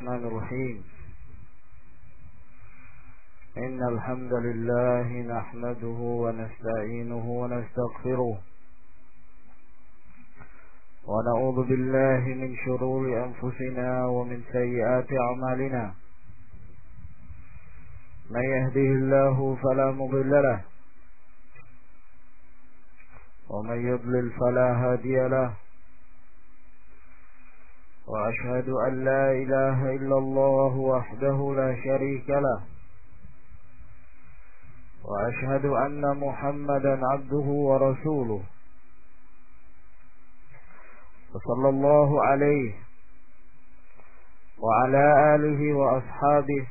الرحمن الرحيم إن الحمد لله نحمده ونستعينه ونستغفره ونعوذ بالله من شرور أنفسنا ومن سيئات أعمالنا من يهده الله فلا مضل له ومن يضلل فلا هادي له وأشهد أن لا إله إلا الله وحده لا شريك له وأشهد أن محمدا عبده ورسوله صلى الله عليه وعلى آله وأصحابه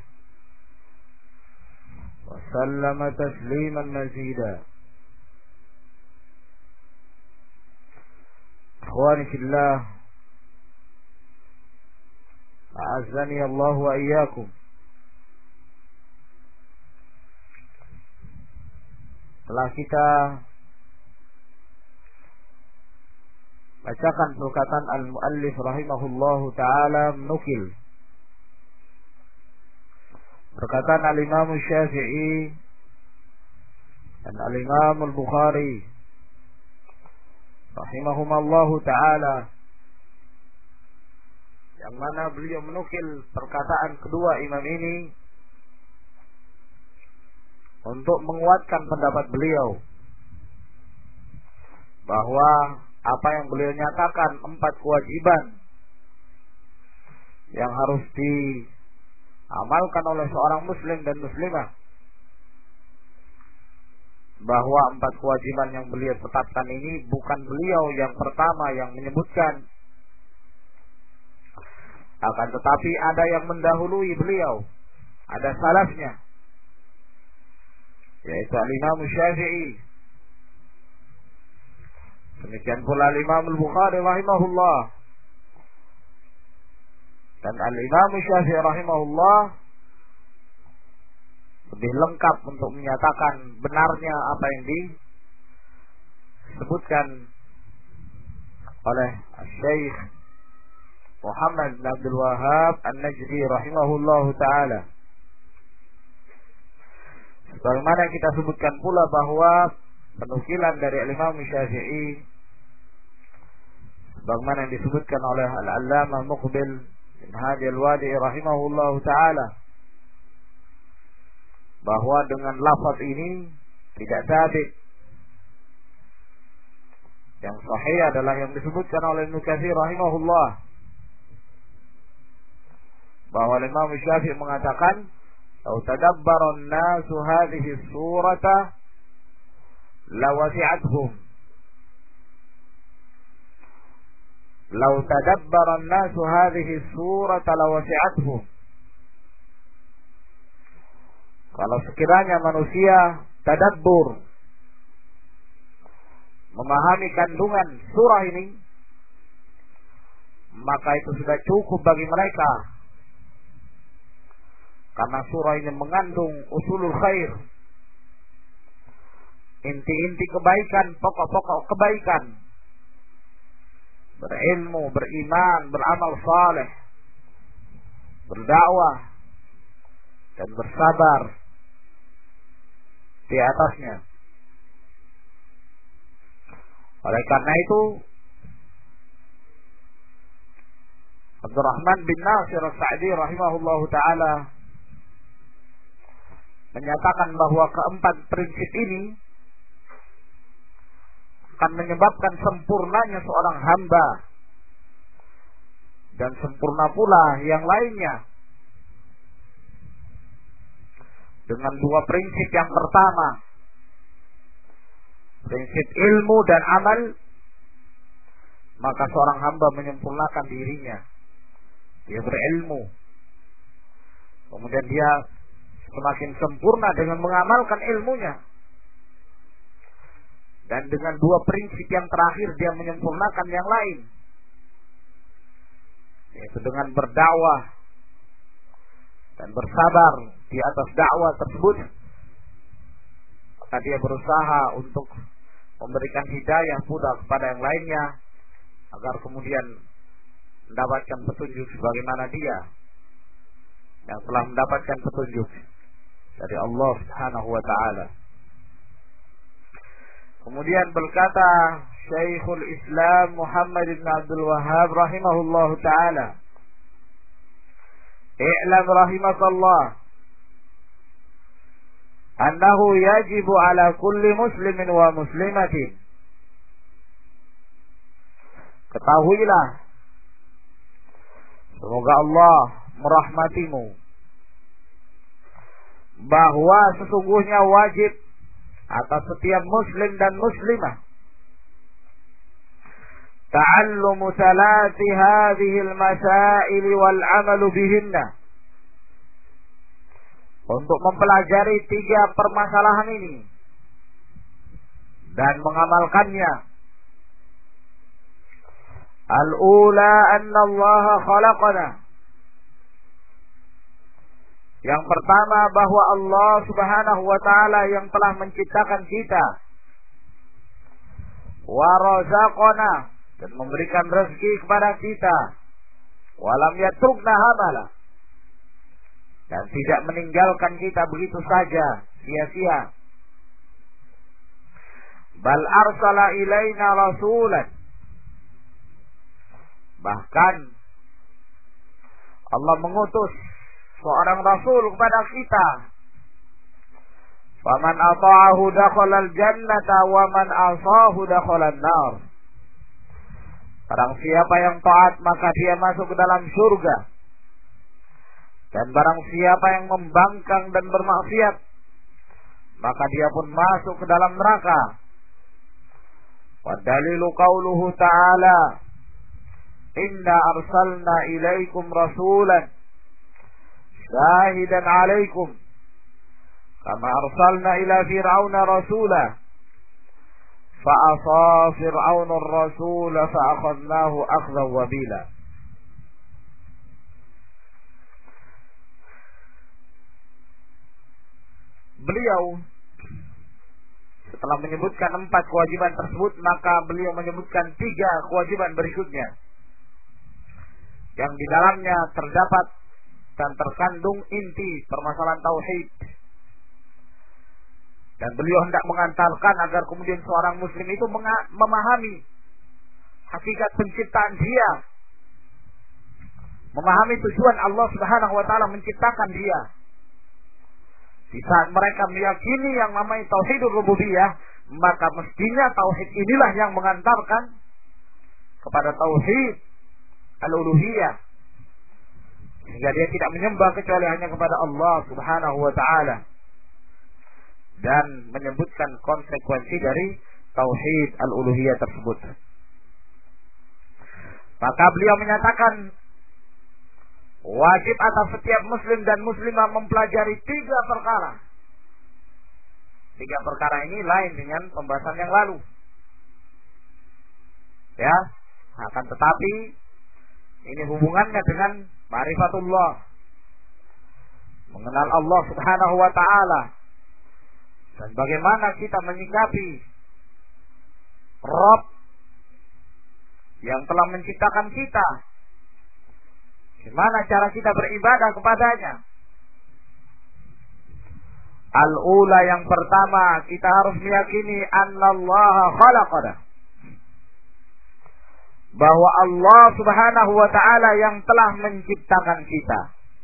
وسلم تسليما مزيدا. إخواني في الله أعزني الله وإياكم. Setelah kita bacakan perkataan al-muallif rahimahullahu ta'ala menukil perkataan al-Imam Syafi'i dan al-Imam al-Bukhari rahimahumallahu ta'ala, yang mana beliau menukil perkataan kedua imam ini untuk menguatkan pendapat beliau bahwa apa yang beliau nyatakan 4 kewajiban yang harus diamalkan oleh seorang muslim dan muslimah, bahwa 4 kewajiban yang beliau tetapkan ini bukan beliau yang pertama yang menyebutkan, akan tetapi ada yang mendahului beliau, ada salafnya, yaitu al-Imam Syafi'i. Demikian pula al-Imam al-Bukhari rahimahullah dan al-Imam Syafi'i rahimahullah lebih lengkap untuk menyatakan benarnya apa yang disebutkan oleh Syekh Muhammad bin Abdul Wahhab An-Najdi rahimahullahu ta'ala. Sebagaimana kita sebutkan pula bahwa penukilan dari Imam Syafi'i sebagaimana yang disebutkan oleh Al-Allamah Muqbil bin Hadi Al-Wadi rahimahullahu ta'ala, bahwa dengan lafaz ini tidak sabit. Yang sahih adalah yang disebutkan oleh Ibnu Katsir rahimahullah, bahwa Imam Syafi'i mengatakan, "Lau tadabbara an-nasu hadhihi as-surata lawasi'athum." "Lau tadabbara an-nasu hadhihi as-surata lawasi'athum." Kalau sekiranya manusia tadabbur, memahami kandungan surah ini, maka itu sudah cukup bagi mereka. Karena surah ini mengandung usulul khair, inti-inti kebaikan, pokok-pokok kebaikan. Berilmu, beriman, beramal saleh, berdakwah, dan bersabar di atasnya. Oleh karena itu, Abdurrahman bin Nasir As-Sa'di rahimahullahu ta'ala menyatakan bahwa keempat prinsip ini akan menyebabkan sempurnanya seorang hamba dan sempurna pula yang lainnya. Dengan 2 prinsip. Yang pertama, prinsip ilmu dan amal, maka seorang hamba menyempurnakan dirinya. Dia berilmu, kemudian dia semakin sempurna dengan mengamalkan ilmunya. Dan dengan 2 prinsip yang terakhir, dia menyempurnakan yang lain, yaitu dengan berdakwah dan bersabar di atas dakwah tersebut. Maka dia berusaha untuk memberikan hidayah pula kepada yang lainnya, agar kemudian mendapatkan petunjuk sebagaimana dia. yang telah mendapatkan petunjuk dari Allah Subhanahu wa taala. Kemudian berkata Syekhul Islam Muhammad bin Abdul Wahhab rahimahullahu taala, "I'lam rahimakallah annahu yajibu ala kulli muslimin wa muslimatin." Ketahuilah, semoga Allah merahmatimu, bahwa sesungguhnya wajib atas setiap muslim dan muslimah ta'allumu salati hadhihi al-masail wal 'amalu bihinna, untuk mempelajari 3 permasalahan ini dan mengamalkannya. Al-ula anna Allah khalaqana, yang pertama bahwa Allah Subhanahu wa taala yang telah menciptakan kita, wa razaqana, dan memberikan rezeki kepada kita, walam yatrukna hamala, dan tidak meninggalkan kita begitu saja sia-sia. Bal arsala ilaina rasulan, bahkan Allah mengutus seorang rasul kepada kita. Faman ata'ahu dakhala al-jannata wa man asahu dakhala an-nar. Barang siapa yang taat maka dia masuk ke dalam surga, dan barang siapa yang membangkang dan bermaksiat maka dia pun masuk ke dalam neraka. Wa dalilu qauluhu ta'ala, inna arsalna ilaikum rasulan syahidan alaikum kama arsalna ila fir'auna rasula fa'asa fir'auna ar-rasula fa'akhadnahu akhdan wabila. Beliau setelah menyebutkan 4 kewajiban tersebut, maka beliau menyebutkan 3 kewajiban berikutnya yang di dalamnya terdapat dan terkandung inti permasalahan tauhid. Dan beliau hendak mengantarkan agar kemudian seorang muslim itu memahami hakikat penciptaan dia, memahami tujuan Allah Subhanahu wa taala menciptakan dia. Di saat mereka meyakini yang namanya tauhidur rububiyah, maka mestinya tauhid inilah yang mengantarkan kepada tauhid al-uluhiyah, sehingga dia tidak menyembah kecuali hanya kepada Allah Subhanahu wa taala, dan menyebutkan konsekuensi dari tauhid al-uluhiyah tersebut. Maka beliau menyatakan wajib atas setiap muslim dan muslimah mempelajari 3 perkara. 3 perkara ini lain dengan pembahasan yang lalu, ya, akan tetapi ini hubungannya dengan ma'rifatullah, mengenal Allah Subhanahu wa taala, dan bagaimana kita menyikapi Rabb yang telah menciptakan kita, gimana cara kita beribadah kepadanya. Al-ula, yang pertama, kita harus meyakini annallaha khalaqana, bahwa Allah Subhanahu wa taala yang telah menciptakan kita.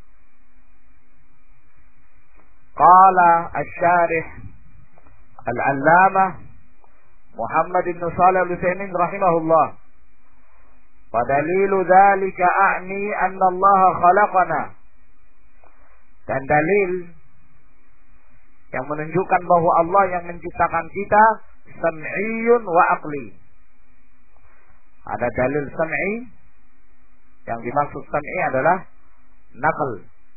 Qala asy-syarih al-allamah Muhammad bin Shalih al-Utsaimin rahimahullah, wa dalilu dzalika a'ni anna Allah khalaqana, dan dalil yang menunjukkan bahwa Allah yang menciptakan kita sam'iyyun wa aqli. Ada dalil sam'i, yang dimaksud sam'i adalah naql,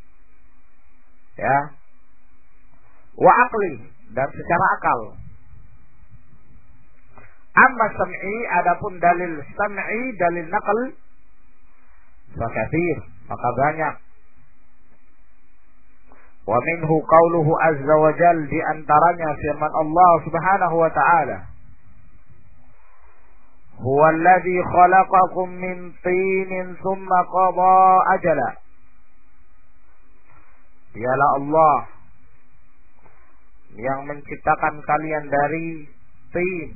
ya, wa aqli, dan secara akal. Amma sam'i, adapun dalil sam'i, dalil naql, fakathir, maka banyak. Wa minhu qauluhu azza wa jal, di antaranya firman Allah Subhanahu wa ta'ala, huwa alladhi khalaqakum min tinin thumma qada ajala Dialah Allah yang menciptakan kalian dari tin,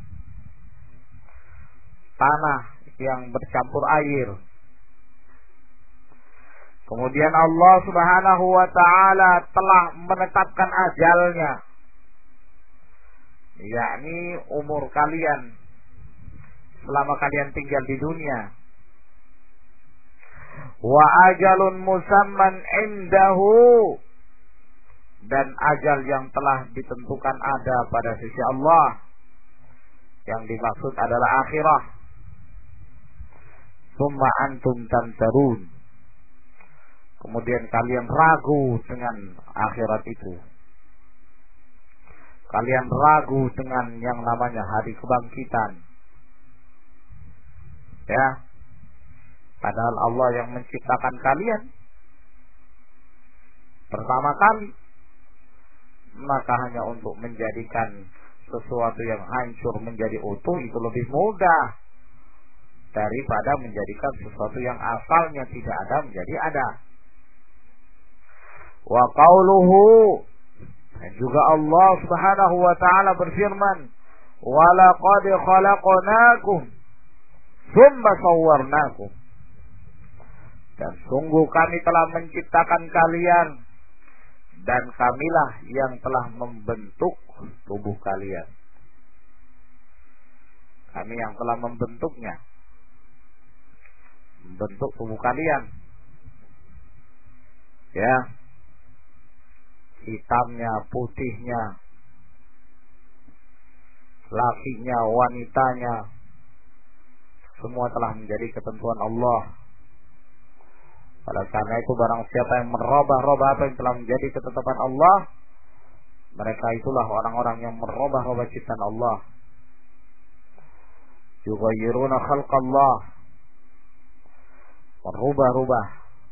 tanah yang bercampur air. Kemudian Allah Subhanahu wa ta'ala telah menetapkan ajalnya, yakni umur kalian selama kalian tinggal di dunia. Wa ajalun musamman indahu, dan ajal yang telah ditentukan ada pada sisi Allah. Yang dimaksud adalah akhirah. Summa antum tamtarun, kemudian kalian ragu dengan akhirat itu. Kalian ragu dengan yang namanya hari kebangkitan. Ya, padahal Allah yang menciptakan kalian pertama kali, maka hanya untuk menjadikan sesuatu yang hancur menjadi utuh itu lebih mudah daripada menjadikan sesuatu yang asalnya tidak ada menjadi ada. Wa qauluhu, dan juga Allah Subhanahu wa ta'ala berfirman, wa laqad khalaqnakum tsumma sawwarnakum, dan sungguh kami telah menciptakan kalian dan kamilah yang telah membentuk tubuh kalian. Kami yang telah membentuknya, membentuk tubuh kalian. Ya, hitamnya, putihnya, lakinya, wanitanya, semua telah menjadi ketentuan Allah. Oleh karena itu barang siapa yang merubah-rubah apa yang telah menjadi ketetapan Allah, mereka itulah orang-orang yang merubah-rubah ciptaan Allah. Yughayyiruna khalqallah, merubah-rubah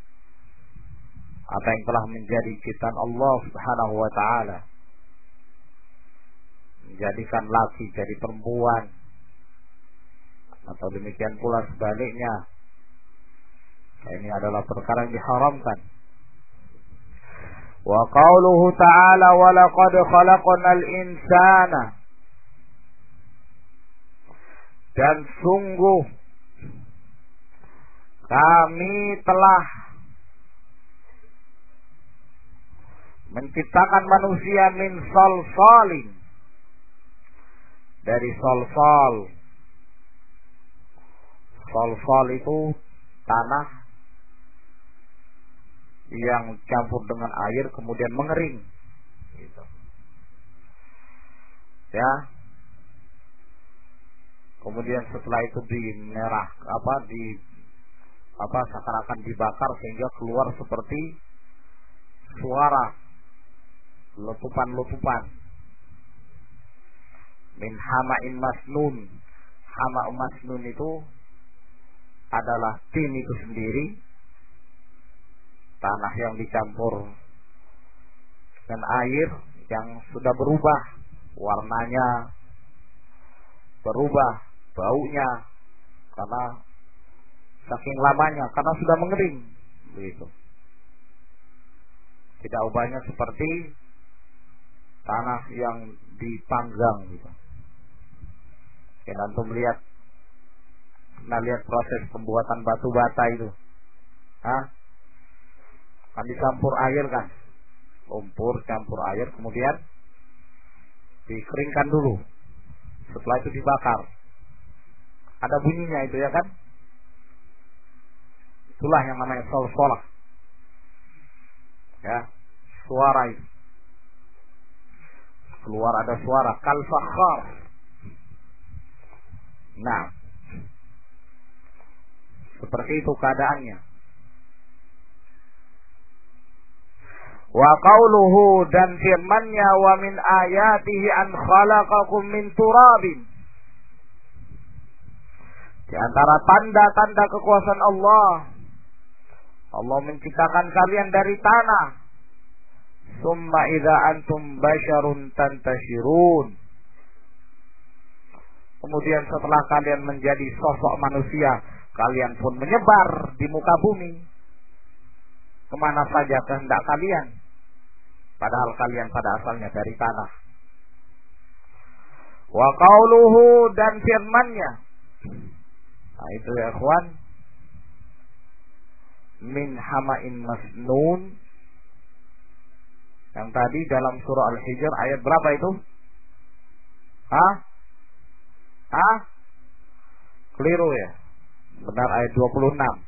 apa yang telah menjadi ciptaan Allah Subhanahu wa ta'ala. Menjadikan laki jadi perempuan, atau demikian pula sebaliknya. Ini adalah perkara yang diharamkan. Wa qauluhu ta'ala wa laqad khalaqnal insana, dan sungguh kami telah menciptakan manusia min salsalin, dari salsal. Salsal itu tanah yang campur dengan air kemudian mengering, gitu. Ya. Kemudian setelah itu seakan-akan dibakar sehingga keluar seperti suara letupan-letupan. Min hama'in masnun. Hama' masnun itu adalah tin itu sendiri, tanah yang dicampur dengan air yang sudah berubah warnanya, berubah baunya karena saking lamanya, karena sudah mengering, begitu. Tidak ubahnya seperti tanah yang dipanggang, gitu. Ya, antum lihat proses pembuatan batu bata itu, kan dicampur air kan, lumpur campur air, kemudian dikeringkan dulu, setelah itu dibakar, ada bunyinya itu, ya kan? Itulah yang namanya salsalah, ya, suara itu keluar, ada suara kal fakhar. Nah, seperti itu keadaannya. Wa qauluhu, dan firman-Nya, wa min ayatihi an khalaqakum min turabin. Di antara tanda-tanda kekuasaan Allah, Allah menciptakan kalian dari tanah. Summa idza antum basyarun tantashirun. Kemudian setelah kalian menjadi sosok manusia, kalian pun menyebar di muka bumi kemana saja kehendak kalian. padahal kalian pada asalnya dari tanah. Wa qauluhu, dan firman-Nya. Nah, itu ya ikhwan, min hama'in masnun. Yang tadi dalam surah Al-Hijr ayat berapa itu? Keliru ya. Benar ayat 26.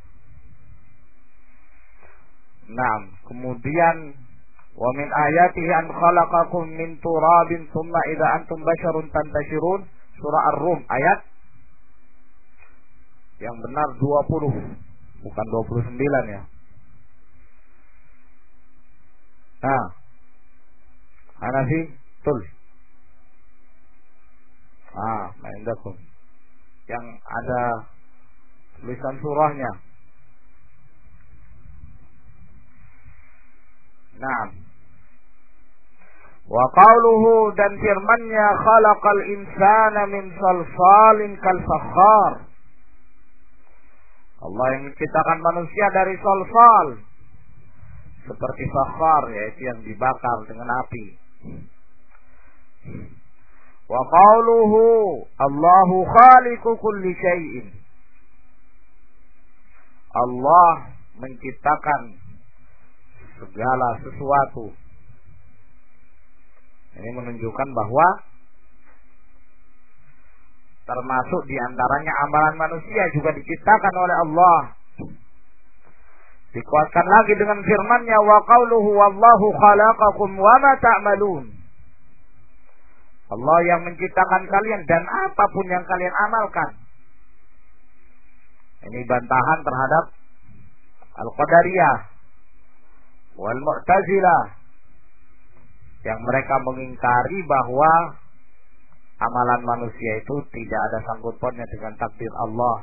Nah, kemudian wa min ayatihi an khalaqakum min turabin thumma idza antum basyarun tantashirun, surah Ar-Rum ayat yang benar 20, bukan 29 ya. Nah, Hanafi tul. Ma'indakum. Yang ada tulisan surahnya. Nah, wa qauluhu, dan firman-Nya, khalaqal insana min salsalin kal fakhar. Allah yang menciptakan manusia dari salsal seperti fakhar, yaitu yang dibakar dengan api. Wa qauluhu Allahu khaliqu kulli syai'in. Allah menciptakan segala sesuatu. Ini menunjukkan bahwa termasuk diantaranya amalan manusia juga diciptakan oleh Allah. Dikuatkan lagi dengan firman-Nya, wa qauluhu wallahu khalaqakum wa ma ta'malun. Allah yang menciptakan kalian dan apapun yang kalian amalkan. Ini bantahan terhadap Al-Qadariyah wal Mu'tazilah yang mereka mengingkari bahwa amalan manusia itu tidak ada sangkut pautnya dengan takdir Allah.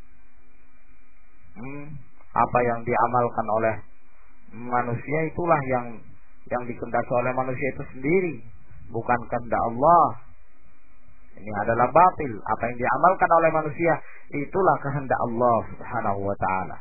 Apa yang diamalkan oleh manusia itulah yang dikehendaki oleh manusia itu sendiri, bukan kehendak Allah. Ini adalah batil. Apa yang diamalkan oleh manusia itulah kehendak Allah Subhanahu wa taala.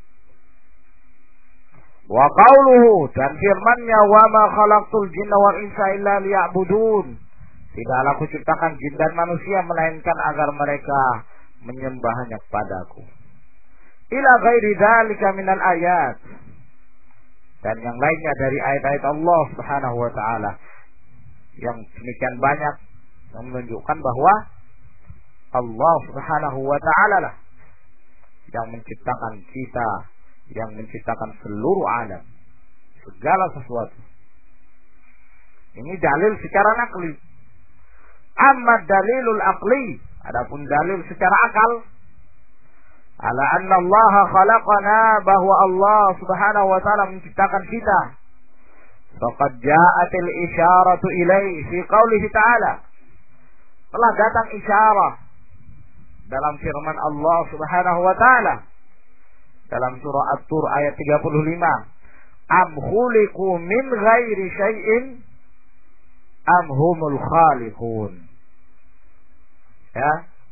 Wa qauluhu, dan firman-Nya, wa ma khalaqtul jinna wal insa illa liya'budun. Tidaklah aku ciptakan jin dan manusia melainkan agar mereka menyembah hanya kepadaku. Ila ghairi dzalika minal ayat, dan yang lainnya dari ayat-ayat Allah Subhanahu wa taala yang demikian banyak yang menunjukkan bahwa Allah Subhanahu wa taala lah yang menciptakan kita, yang menciptakan seluruh alam, segala sesuatu. Ini dalil secara nakli. Amma dalilul aqli, adapun dalil secara akal, ala anna Allah khalaqana, bahwa Allah Subhanahu wa taala menciptakan kita. Faqad ja'atil isyaratu ilaihi fi qaulihi ta'ala. Telah datang isyarah dalam firman Allah Subhanahu wa taala dalam surah At-Tur ayat 35. Am khuliqu min ghairi syai'in am humul khaliqun. Ya.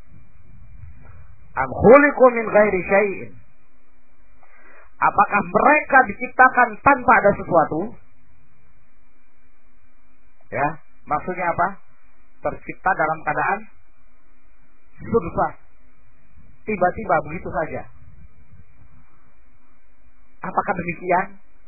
Am khuliqu min ghairi syai'in. Apakah mereka diciptakan tanpa ada sesuatu? Ya, maksudnya apa? Tercipta dalam keadaan sudfa, tiba-tiba begitu saja. Apakah demikian?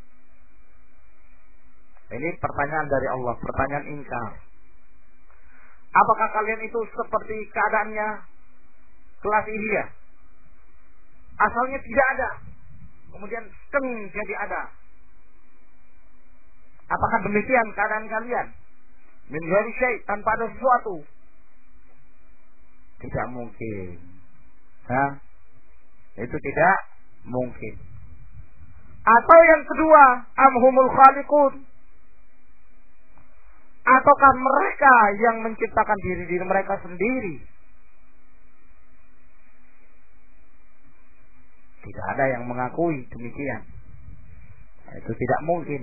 Ini pertanyaan dari Allah, pertanyaan ingkar. Apakah kalian itu seperti keadaannya kelas Ilya? Asalnya tidak ada, kemudian jadi ada. Apakah demikian keadaan kalian? Min ghairi syai', tanpa ada sesuatu. Tidak mungkin. Itu tidak mungkin. Atau yang kedua, amhumul khaliqun. Ataukah mereka yang menciptakan diri mereka sendiri? Tidak ada yang mengakui demikian. Itu tidak mungkin.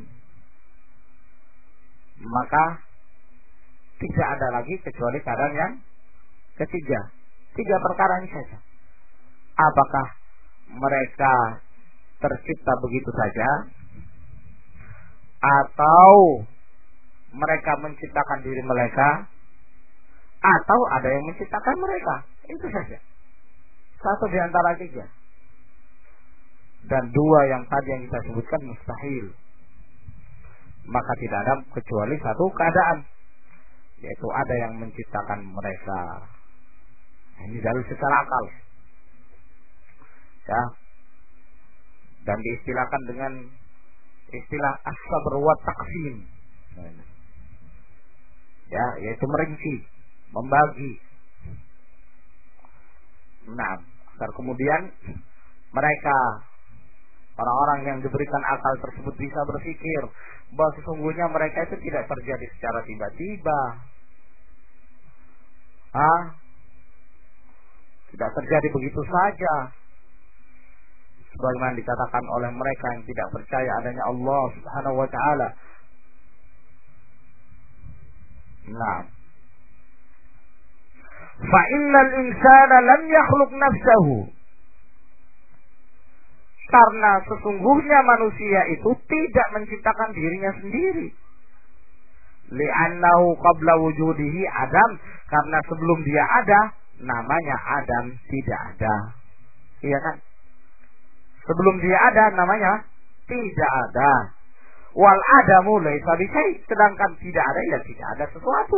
Maka tidak ada lagi kecuali keadaan yang ketiga. 3 perkara ini saja. Apakah mereka tercipta begitu saja, atau mereka menciptakan diri mereka, atau ada yang menciptakan mereka. Itu saja. Satu di antara tiga. Dan dua yang tadi yang kita sebutkan mustahil. Maka tidak ada kecuali satu keadaan, yaitu ada yang menciptakan mereka. Ini dalil secara akal. Ya. Dan diistilahkan dengan istilah as-sabr wa taqsim. Ya, yaitu merinci, membagi. Nah, agar kemudian mereka, orang-orang yang diberikan akal tersebut, bisa berpikir bahwa sesungguhnya mereka itu tidak terjadi secara tiba-tiba. Tidak terjadi begitu saja. Sebagaimana dikatakan oleh mereka yang tidak percaya adanya Allah Subhanahu wa taala. Nah, fa innal insana lam yakhluq nafsahu. Karena sesungguhnya manusia itu tidak menciptakan dirinya sendiri. Li'annahu qabla wujudihi Adam, karena sebelum dia ada namanya Adam tidak ada. Iya kan? Sebelum dia ada namanya tidak ada. Wal adamu laisa bisyai, sedangkan tidak ada ya tidak ada sesuatu.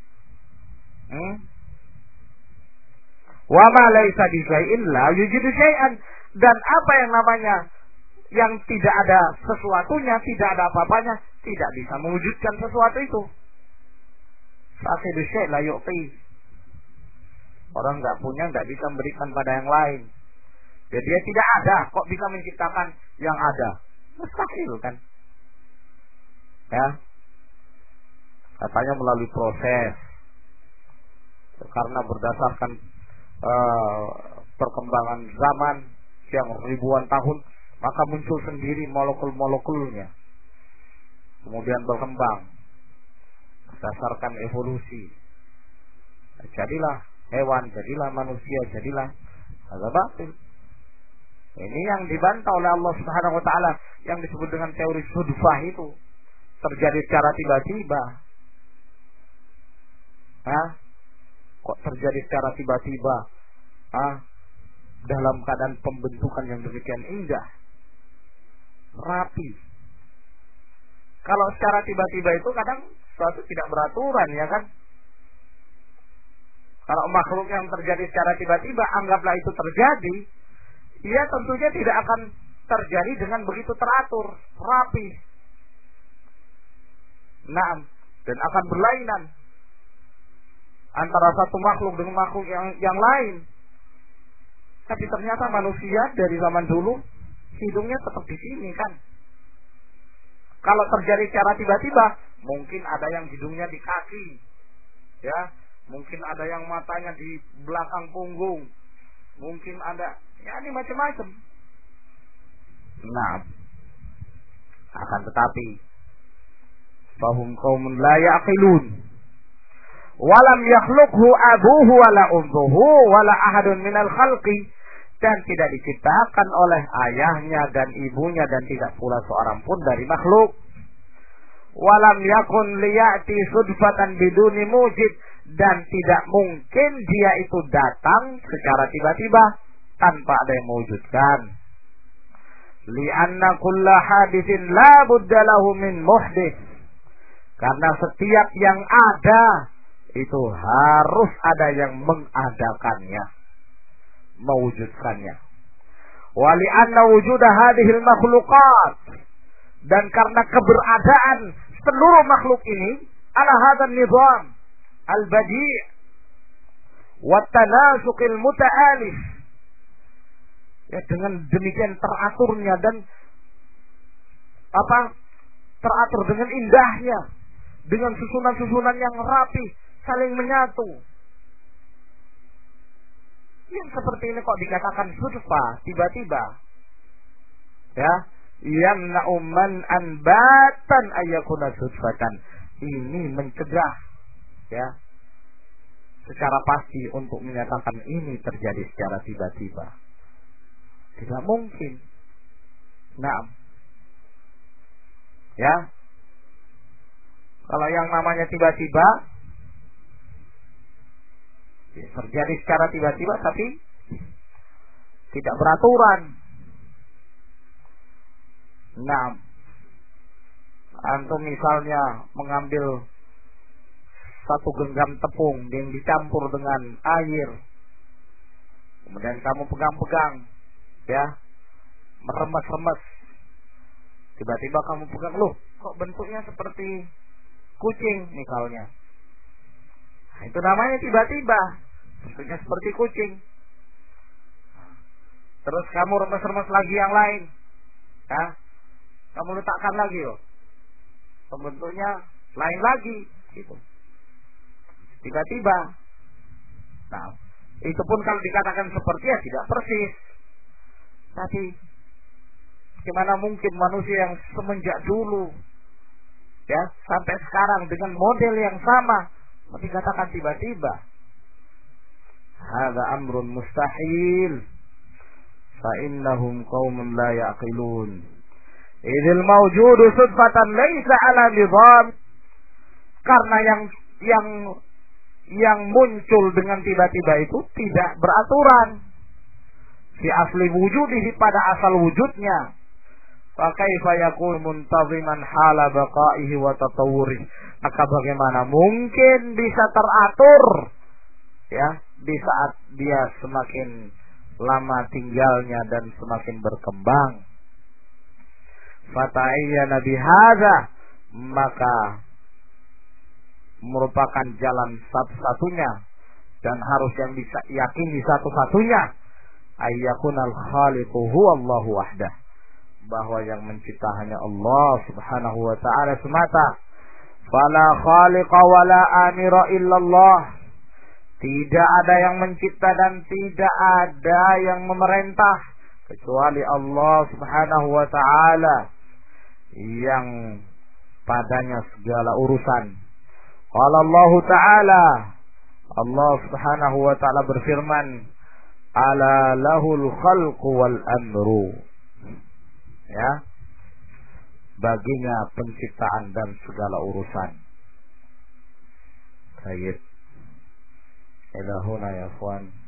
Wa ma laisa bisyai'in la yujidu syai'an, dan apa yang namanya yang tidak ada sesuatunya, tidak ada apa-apanya, tidak bisa mewujudkan sesuatu itu. Faqidu syai' la yu'ti. Orang enggak punya enggak bisa memberikan pada yang lain. Jadi dia tidak ada, kok bisa menciptakan yang ada? Mustahil kan? Ya. Katanya melalui proses. Karena berdasarkan perkembangan zaman yang ribuan tahun, maka muncul sendiri molekul-molekulnya. Kemudian berkembang berdasarkan evolusi. Jadilah hewan, jadilah manusia, jadilah agak batil. Ini yang dibantah oleh Allah Subhanahu wa taala yang disebut dengan teori sudfah itu. Terjadi secara tiba-tiba. Kok terjadi secara tiba-tiba? Dalam keadaan pembentukan yang demikian indah, rapi. Kalau secara tiba-tiba itu kadang suatu tidak beraturan, ya kan? Kalau makhluk yang terjadi secara tiba-tiba, anggaplah itu terjadi, ia tentunya tidak akan terjadi dengan begitu teratur, rapi. Dan akan berlainan antara satu makhluk dengan makhluk yang lain. Tapi ternyata manusia dari zaman dulu hidungnya tetap di sini kan. Kalau terjadi secara tiba-tiba, mungkin ada yang hidungnya di kaki, ya, mungkin ada yang matanya di belakang punggung, mungkin ada, ya ini macam-macam. Nah, akan tetapi, fahum qaumun la ya'qilun, walam yakhluqhu abuhu wala ummuhu wala ahadun minal khalqi, dan tidak diciptakan oleh ayahnya dan ibunya dan tidak pula seorang pun dari makhluk. Walam yakun liya'ti sudfatan biduni mujid, dan tidak mungkin dia itu datang secara tiba-tiba tanpa ada yang mewujudkan. Li'anna kulla hadithin la budda lahu min muhdits, karena setiap yang ada itu harus ada yang mengadakannya, mewujudkannya. Wa li'anna wujuda hadhil makhluqat, dan karena keberadaan seluruh makhluk ini ala hadzal nizam al-badi' wa tanasuqil muta'alif, ya, dengan demikian teraturnya dan teratur dengan indahnya, dengan susunan-susunan yang rapi, saling menyatu. Yang seperti ini kok dikatakan sudfa, tiba-tiba, ya, yamna'u man anbatan ayyakuna sudfatan. Ini mencegah, ya, secara pasti untuk menyatakan ini terjadi secara tiba-tiba. Tidak mungkin. Nah, ya, Kalau yang namanya tiba-tiba, terjadi secara tiba-tiba tapi tidak beraturan. Nah, antum misalnya mengambil satu genggam tepung yang dicampur dengan air, kemudian kamu pegang-pegang, ya, meremes-remes. Tiba-tiba kamu pegang, loh, kok bentuknya seperti kucing misalnya. Nah, itu namanya tiba-tiba, bentuknya seperti kucing. Terus kamu remes-remes lagi yang lain, ya, kamu letakkan lagi, loh, bentuknya lain lagi, gitu. Tiba-tiba. Nah, itu pun kalau dikatakan seperti ya tidak persis. Tapi bagaimana mungkin manusia yang semenjak dulu, ya, sampai sekarang dengan model yang sama dikatakan tiba-tiba? Hadza amrun mustahil. Fa innahum qaumun la yaqilun. Idzal mawjudu sudfatan laisa ala nizam. Karena yang muncul dengan tiba-tiba itu tidak beraturan. Fi asli wujudihi, pada asal wujudnya. Fa kaifa yakun muntaziman hala baqaihi wa tatawwurihi. Maka bagaimana mungkin bisa teratur, ya, di saat dia semakin lama tinggalnya dan semakin berkembang. Fata'ayyana bihadza, maka merupakan jalan satu-satunya dan harus yang bisa yakini satu-satunya, ayyakunal khaliqu huwallahu wahdah, bahwa yang mencipta hanya Allah Subhanahu wa ta'ala semata. Fala khaliqa wala amira illallah. Tidak ada yang mencipta dan tidak ada yang memerintah kecuali Allah Subhanahu wa ta'ala, yang padanya segala urusan. Qala Allah Ta'ala, Allah Subhanahu wa ta'ala berfirman, ala lahul khalqu wal amru, ya, baginya penciptaan dan segala urusan. Baik, ila huna ya ikhwan.